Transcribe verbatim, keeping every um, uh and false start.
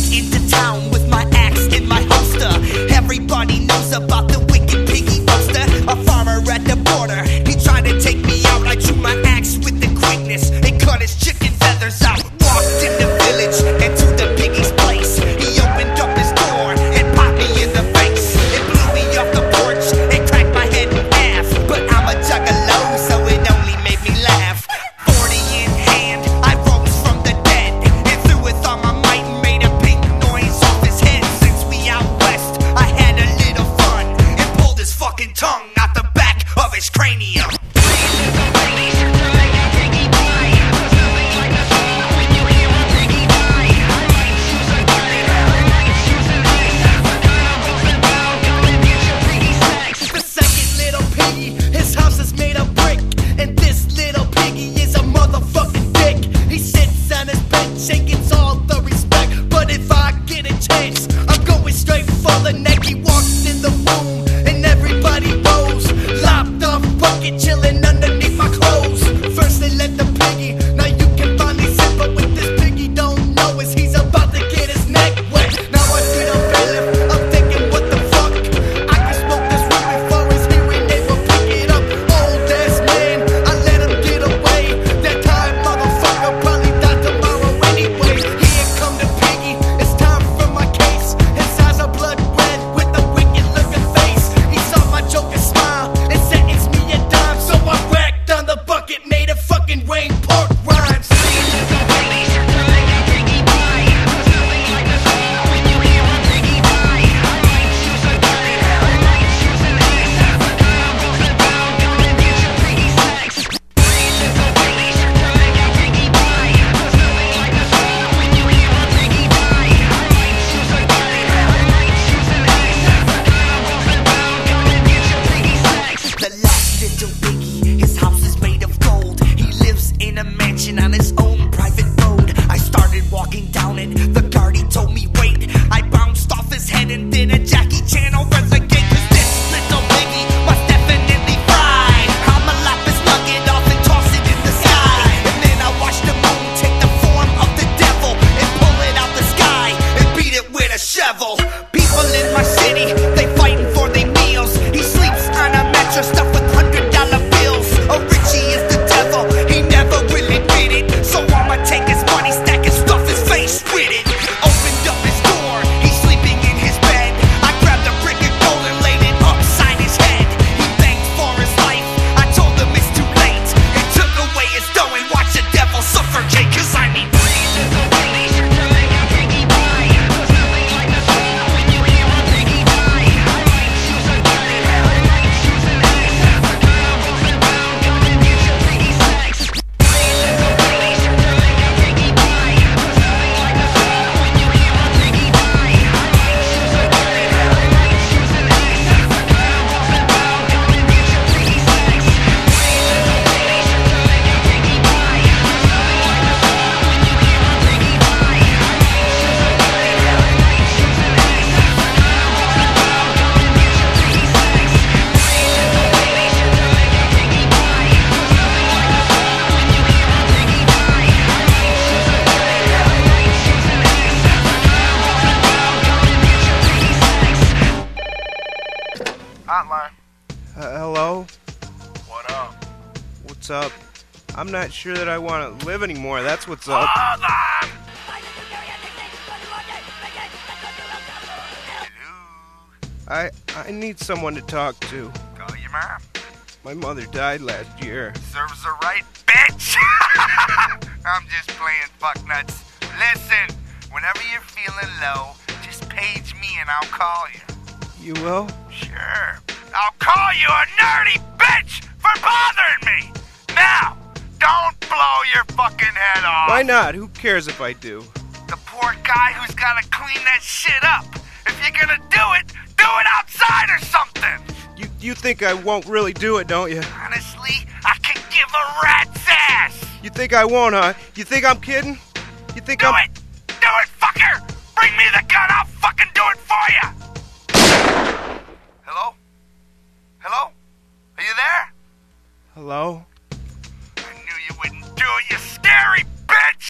into town with my axe in my holster. Everybody knows about the wicked piggy monster. A farmer at the border, he tried to take me out. I drew my axe with the quickness and cut his chicken feathers out. Walked in the village and to the piggy's place. He opened up his door and popped me in the face. It blew me off the porch and cracked my head in half. But I'm a juggalo, so it only made me laugh. Forty in hand, I rose from the dead and threw with all my might and made a big noise off his head. Since we out west, I had a little fun and pulled his fucking tongue out the back of his cranium. Chilling underneath my clothes. First they let the piggy, now you can finally sit. But what this piggy don't know is he's about to get his neck wet. Now I see the bailiff, I'm thinking what the fuck. I can smoke this weed before his hearing aid will pick it up. Old ass man, I let him get away. That time motherfucker probably die tomorrow anyway. Here come the piggy, it's time for my case. His eyes are blood red with a wicked looking face. He saw my joker smile and sentenced me at so I whacked on the bucket, made a fucking rain pork rhymes. The last little piggy, his house is made of gold. He lives in a mansion on his own private road. I started walking down it, the guard he told me wait. I bounced off his head and did a Jackie Chan over the gate. Cause this little piggy was definitely fried. I'ma lap his nugget off and toss it in the sky. And then I watched the moon take the form of the devil and pull it out the sky and beat it with a shovel. People in my city, they fighting for their meals. He sleeps on a mattress stuffed with hundred dollar bills. Oh, Richie is the devil, he never will admit it. So I'ma take his money, stack and stuff his face with it. Opened up his door, he's sleeping in his bed. I grabbed a brick of gold and laid it upside his head. He begged for his life, I told him it's too late. And took away his dough and watched the devil suffocate. Cause I need Hotline. Uh, hello? What up? What's up? I'm not sure that I want to live anymore, that's what's up. Hold on! Hello? I I need someone to talk to. Call your mom. My mother died last year. Serves her right, bitch! I'm just playing fucknuts. Listen, whenever you're feeling low, just page me and I'll call you. You will? Sure. I'll call you a nerdy bitch for bothering me! Now, don't blow your fucking head off! Why not? Who cares if I do? The poor guy who's gotta clean that shit up. If you're gonna do it, do it outside or something! You you think I won't really do it, don't you? Honestly, I can give a rat's ass! You think I won't, huh? You think I'm kidding? You think Do I'm... it!